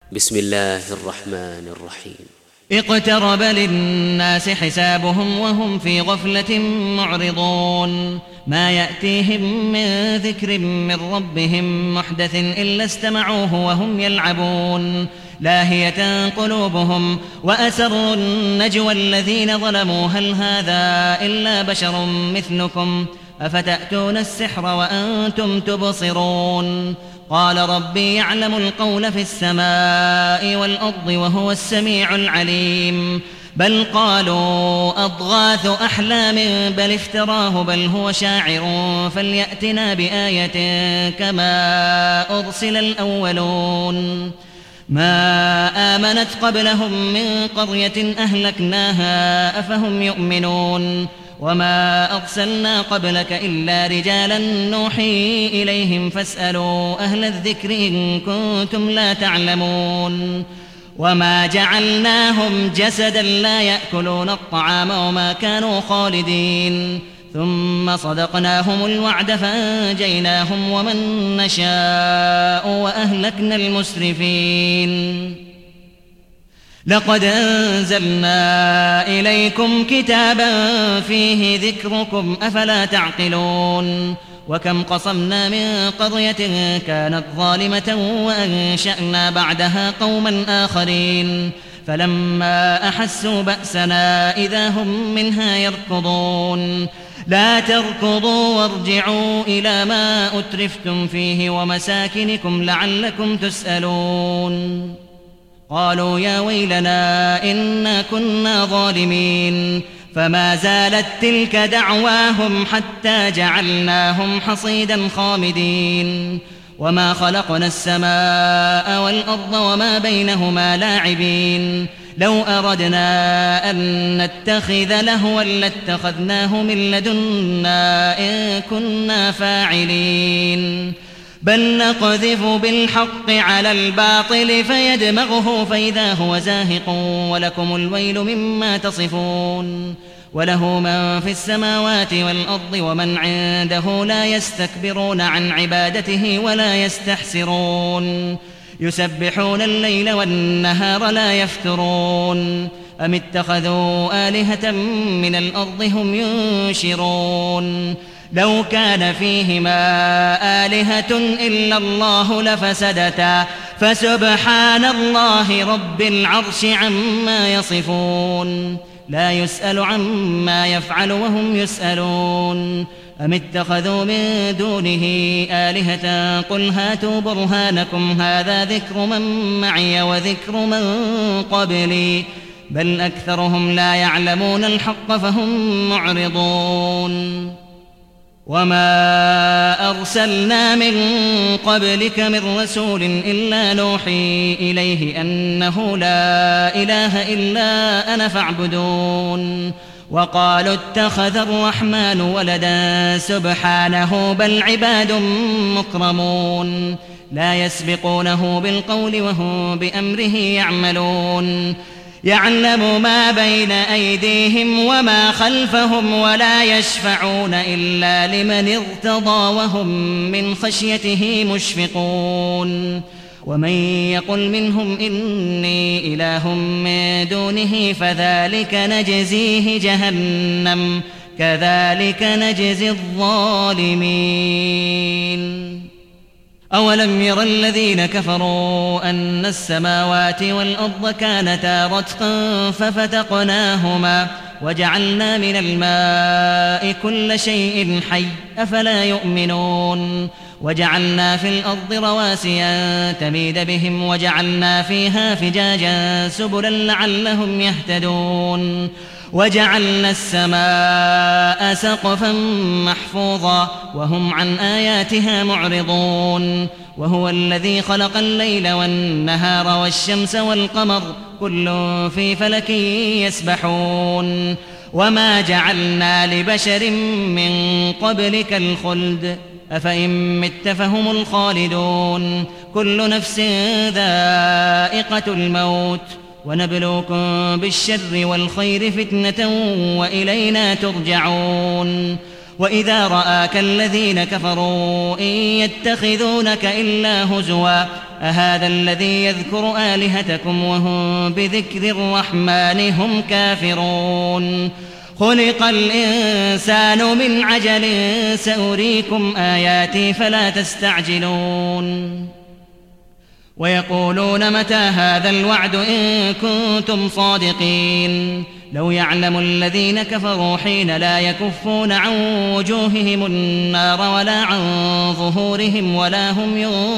بسم الله الرحمن الرحيم. اقترب للناس حسابهم وهم في غفلة معرضون ما يأتيهم من ذكر من ربهم محدث إلا استمعوه وهم يلعبون لاهية قلوبهم وأسروا النجوى الذين ظلموا هل هذا إلا بشر مثلكم أفتأتون السحر وأنتم تبصرون قال ربي يعلم القول في السماء والأرض وهو السميع العليم بل قالوا أضغاث أحلام بل افتراه بل هو شاعر فليأتنا بآية كما أرسل الأولون ما آمنت قبلهم من قرية أهلكناها أفهم يؤمنون وما أرسلنا قبلك إلا رجالا نوحي إليهم فاسألوا أهل الذكر إن كنتم لا تعلمون وما جعلناهم جسدا لا يأكلون الطعام وما كانوا خالدين ثم صدقناهم الوعد فأنجيناهم ومن نشاء وأهلكنا المسرفين لقد أنزلنا إليكم كتابا فيه ذكركم أفلا تعقلون وكم قصمنا من قرية كانت ظالمة وأنشأنا بعدها قوما آخرين فلما أحسوا بأسنا إذا هم منها يركضون لا تركضوا وارجعوا إلى ما أترفتم فيه ومساكنكم لعلكم تسألون قالوا يا ويلنا إنا كنا ظالمين فما زالت تلك دعواهم حتى جعلناهم حصيدا خامدين وما خلقنا السماء والأرض وما بينهما لاعبين لو أردنا أن نتخذ لهوا لاتخذناه من لدنا إن كنا فاعلين بل نقذف بالحق على الباطل فيدمغه فإذا هو زاهق ولكم الويل مما تصفون وله من في السماوات والأرض ومن عنده لا يستكبرون عن عبادته ولا يستحسرون يسبحون الليل والنهار لا يفترون أم اتخذوا آلهة من الأرض هم ينشرون لو كان فيهما آلهة إلا الله لفسدتا فسبحان الله رب العرش عما يصفون لا يسأل عما يفعل وهم يسألون أم اتخذوا من دونه آلهة قل هاتوا برهانكم هذا ذكر من معي وذكر من قبلي بل أكثرهم لا يعلمون الحق فهم معرضون وما أرسلنا من قبلك من رسول إلا نوحي إليه أنه لا إله إلا أنا فاعبدون وقالوا اتخذ الرحمن ولدا سبحانه بل عباد مكرمون لا يسبقونه بالقول وهم بأمره يعملون يعلم ما بين أيديهم وما خلفهم ولا يشفعون إلا لمن ارتضى وهم من خشيته مشفقون ومن يقل منهم إني إله من دونه فذلك نجزيه جهنم كذلك نجزي الظالمين أولم ير الذين كفروا أن السماوات والأرض كانتا رتقا ففتقناهما وجعلنا من الماء كل شيء حي أفلا يؤمنون وجعلنا في الأرض رواسي أن تميد بهم وجعلنا فيها فجاجا سبلا لعلهم يهتدون وجعلنا السماء سقفا محفوظا وهم عن آياتها معرضون وهو الذي خلق الليل والنهار والشمس والقمر كل في فلك يسبحون وما جعلنا لبشر من قبلك الخلد أفإن مت فهم الخالدون كل نفس ذائقة الموت ونبلوكم بالشر والخير فتنة وإلينا ترجعون وإذا رآك الذين كفروا إن يتخذونك إلا هزوا أهذا الذي يذكر آلهتكم وهم بذكر الرحمن هم كافرون خلق الإنسان من عجل سأريكم آياتي فلا تستعجلون ويقولون متى هذا الوعد إن كنتم صادقين لو يعلم الذين كفروا حين لا يكفون عن وجوههم النار ولا عن ظهورهم ولا هم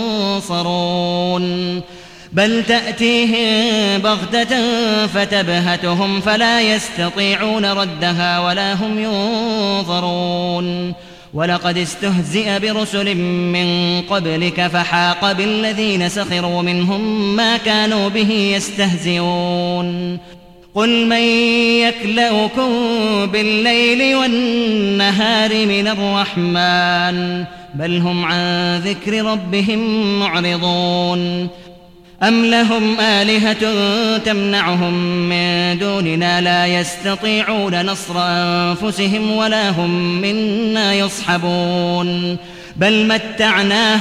ينصرون بل تأتيهم بغتة فتبهتهم فلا يستطيعون ردها ولا هم ينظرون ولقد استهزئ برسل من قبلك فحاق بالذين سخروا منهم ما كانوا به يستهزئون قل من يكلؤكم بالليل والنهار من الرحمن بل هم عن ذكر ربهم معرضون أم لهم آلهة تمنعهم من دوننا لا يستطيعون نصر أنفسهم ولا هم منا يصحبون بل متعنا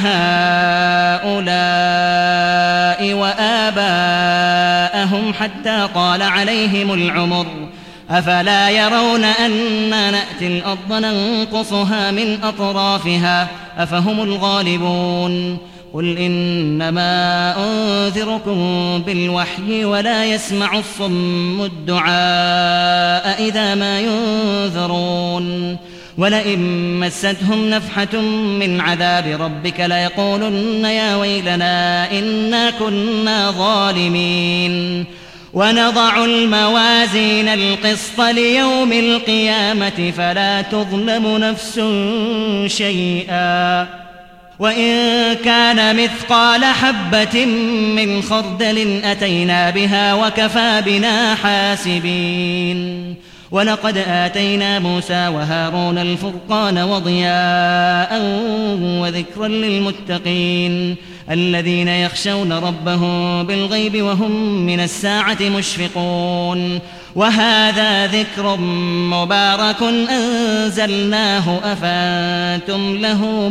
هؤلاء وآباءهم حتى طال عليهم العمر أفلا يرون أنا نأتي الأرض ننقصها من أطرافها أفهم الغالبون قل إنما أنذركم بالوحي ولا يسمع الصم الدعاء إذا ما ينذرون ولئن مستهم نفحة من عذاب ربك ليقولن يا ويلنا إنا كنا ظالمين ونضع الموازين القسط ليوم القيامة فلا تظلم نفس شيئا وإن كان مثقال حبة من خردل أتينا بها وكفى بنا حاسبين ولقد آتينا موسى وهارون الفرقان وضياء وذكرا للمتقين الذين يخشون ربهم بالغيب وهم من الساعة مشفقون وهذا ذكر مبارك أنزلناه أفأنتم له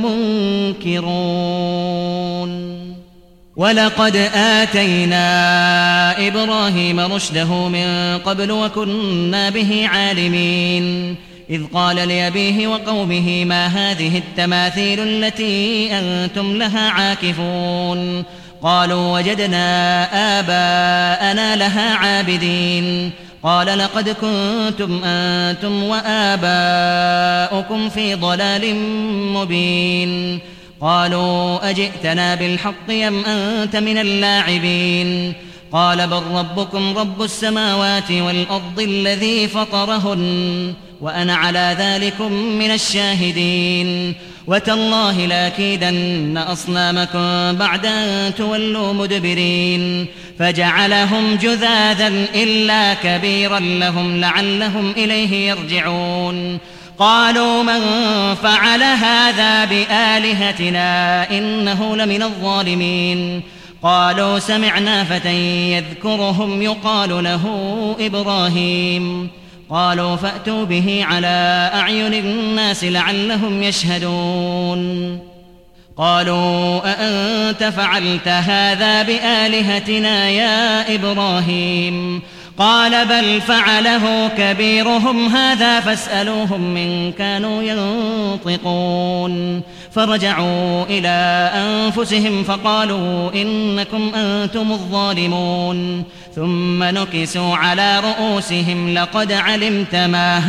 منكرون ولقد آتينا إبراهيم رشده من قبل وكنا به عالمين إذ قال لأبيه وقومه ما هذه التماثيل التي أنتم لها عاكفون قالوا وجدنا آباءنا لها عابدين قال لقد كنتم أنتم وآباؤكم في ضلال مبين قالوا أجئتنا بالحق أم أنت من اللاعبين قال بل ربكم رب السماوات والأرض الذي فطرهن وأنا على ذلكم من الشاهدين وتالله لأكيدن أصنامكم بعد أن تولوا مدبرين فجعلهم جذاذا إلا كبيرا لهم لعلهم إليه يرجعون قالوا من فعل هذا بآلهتنا إنه لمن الظالمين قالوا سمعنا فتى يذكرهم يقال له إبراهيم قالوا فأتوا به على أعين الناس لعلهم يشهدون قالوا أأنت فعلت هذا بآلهتنا يا إبراهيم قال بل فعله كبيرهم هذا فاسألوهم إن كانوا ينطقون فرجعوا إلى أنفسهم فقالوا إنكم أنتم الظالمون ثم نكسوا على رؤوسهم لقد علمت ما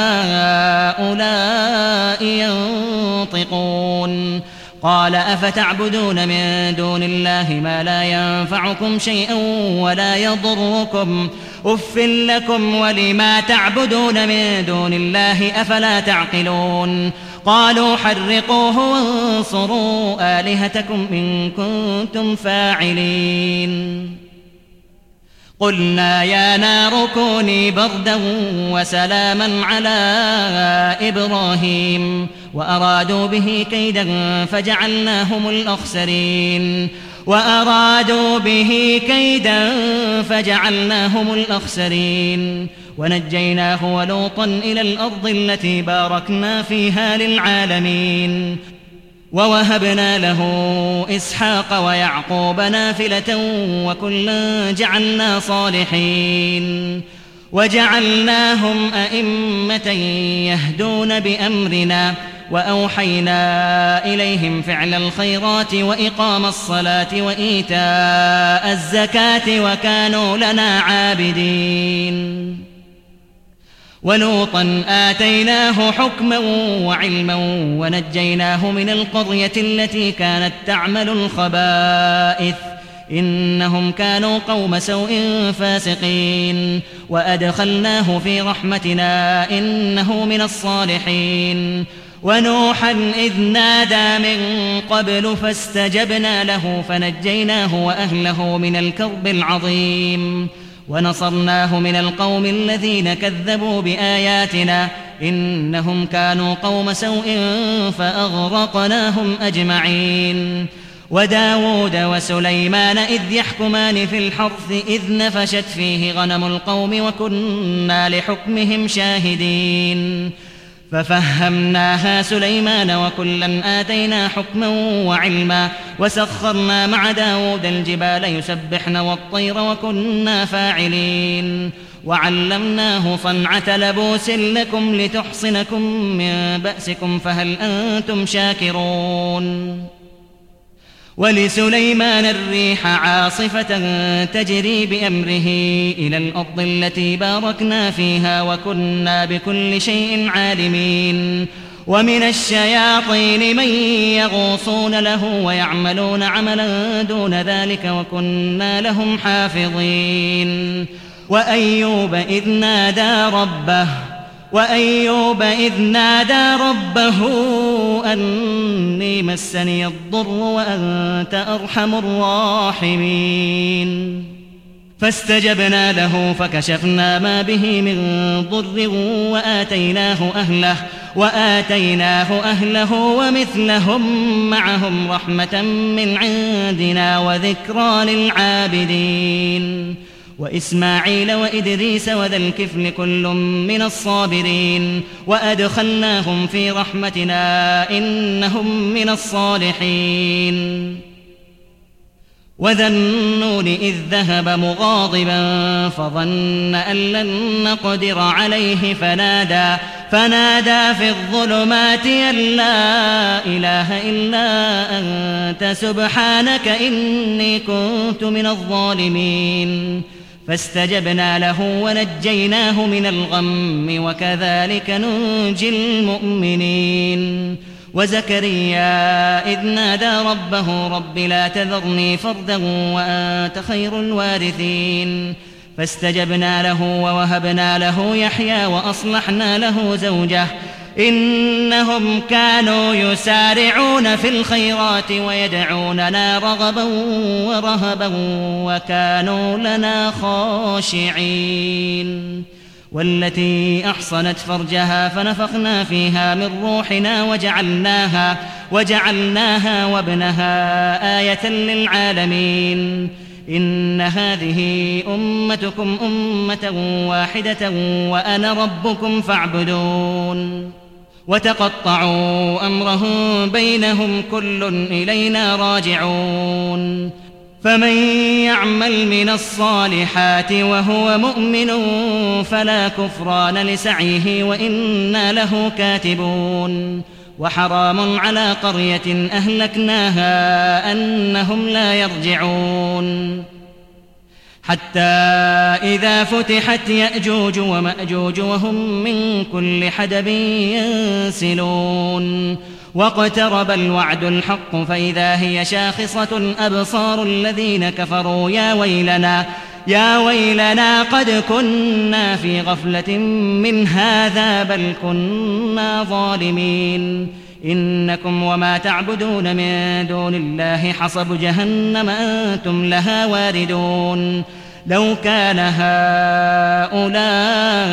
هؤلاء ينطقون قال أفتعبدون من دون الله ما لا ينفعكم شيئا ولا يضركم أف لكم ولما تعبدون من دون الله أفلا تعقلون قالوا حرقوه وانصروا آلهتكم إن كنتم فاعلين قلنا يا نار كوني بردا وسلاما على إبراهيم وأرادوا به كيدا فجعلناهم الأخسرين وأرادوا به كيدا فجعلناهم الأخسرين ونجيناه ولوطا إلى الأرض التي باركنا فيها للعالمين ووهبنا له إسحاق ويعقوب نافلة وكلا جعلنا صالحين وجعلناهم أئمة يهدون بأمرنا وأوحينا إليهم فعل الخيرات وإقام الصلاة وإيتاء الزكاة وكانوا لنا عابدين ولوطا آتيناه حكما وعلما ونجيناه من القرية التي كانت تعمل الخبائث إنهم كانوا قوم سوء فاسقين وأدخلناه في رحمتنا إنه من الصالحين ونوحا إذ نادى من قبل فاستجبنا له فنجيناه وأهله من الكرب العظيم ونصرناه من القوم الذين كذبوا بآياتنا إنهم كانوا قوم سوء فأغرقناهم أجمعين وداود وسليمان إذ يحكمان في الحرث إذ نفشت فيه غنم القوم وكنا لحكمهم شاهدين ففهمناها سليمان وكلا آتينا حكما وعلما وسخرنا مع داود الجبال يسبحن والطير وكنا فاعلين وعلمناه صنعة لبوس لكم لتحصنكم من بأسكم فهل أنتم شاكرون ولسليمان الريح عاصفة تجري بأمره إلى الأرض التي باركنا فيها وكنا بكل شيء عالمين ومن الشياطين من يغوصون له ويعملون عملا دون ذلك وكنا لهم حافظين وأيوب إذ نادى ربه أني مسني الضر وأنت أرحم الراحمين فاستجبنا له فكشفنا ما به من ضر وآتيناه أهله ومثلهم معهم رحمة من عندنا وذكرى للعابدين وإسماعيل وإدريس وذا الكفل كل من الصابرين وأدخلناهم في رحمتنا إنهم من الصالحين وذا النون إذ ذهب مغاضبا فظن أن لن نقدر عليه فنادى في الظلمات أن لا إله إلا أنت سبحانك إني كنت من الظالمين فاستجبنا له ونجيناه من الغم وكذلك ننجي المؤمنين وزكريا إذ نادى ربه رب لا تذرني فردا وأنت خير الوارثين فاستجبنا له ووهبنا له يحيى وأصلحنا له زوجه إنهم كانوا يسارعون في الخيرات ويدعوننا رغبا ورهبا وكانوا لنا خاشعين والتي أحصنت فرجها فنفخنا فيها من روحنا وجعلناها وابنها آية للعالمين إن هذه أمتكم أمة واحدة وأنا ربكم فاعبدون وتقطعوا أمرهم بينهم كل إلينا راجعون فمن يعمل من الصالحات وهو مؤمن فلا كفران لسعيه وإنا له كاتبون وحرام على قرية أهلكناها أنهم لا يرجعون حتى إذا فتحت يأجوج ومأجوج وهم من كل حدب ينسلون واقترب الوعد الحق فإذا هي شاخصة أبصار الذين كفروا يا ويلنا قد كنا في غفلة من هذا بل كنا ظالمين إنكم وما تعبدون من دون الله حصب جهنم أنتم لها واردون لو كان هؤلاء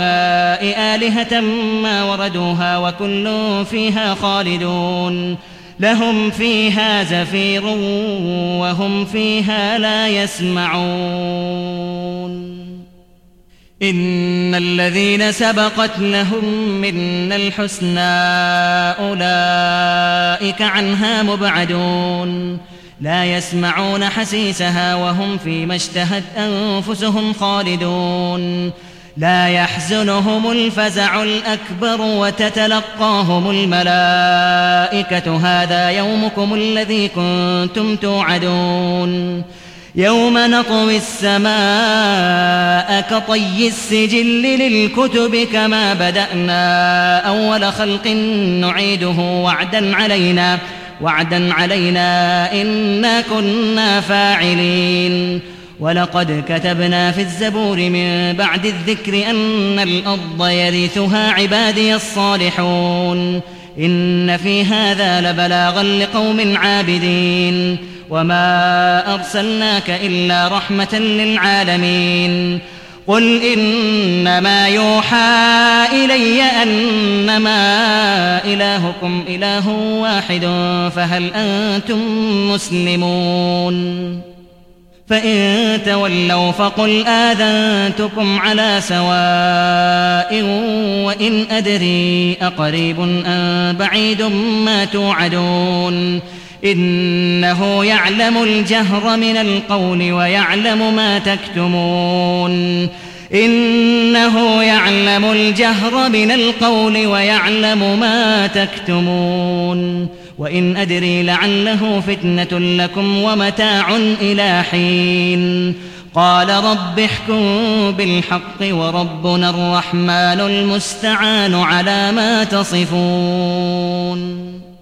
آلهة ما وردوها وكل فيها خالدون لهم فيها زفير وهم فيها لا يسمعون إن الذين سبقت لهم منا الحسنى أولئك عنها مبعدون لا يسمعون حسيسها وهم فيما اشتهت أنفسهم خالدون لا يحزنهم الفزع الأكبر وتتلقاهم الملائكة هذا يومكم الذي كنتم توعدون يوم نطوي السماء كطي السجل للكتب كما بدأنا أول خلق نعيده وعدا علينا إنا كنا فاعلين ولقد كتبنا في الزبور من بعد الذكر أن الأرض يرثها عبادي الصالحون إن في هذا لبلاغا لقوم عابدين وما أرسلناك إلا رحمة للعالمين قل إنما يوحى إلي أنما إلهكم إله واحد فهل أنتم مسلمون فإن تولوا فقل آذنتكم على سواء وإن أدري أقريب أم بعيد ما توعدون إنه يعلم الجهر من القول ويعلم ما تكتمون إنه يعلم الجهر من القول ويعلم ما تكتمون وإن أدري لعله فتنة لكم ومتاع إلى حين قال رب احكم بالحق وربنا الرحمن المستعان على ما تصفون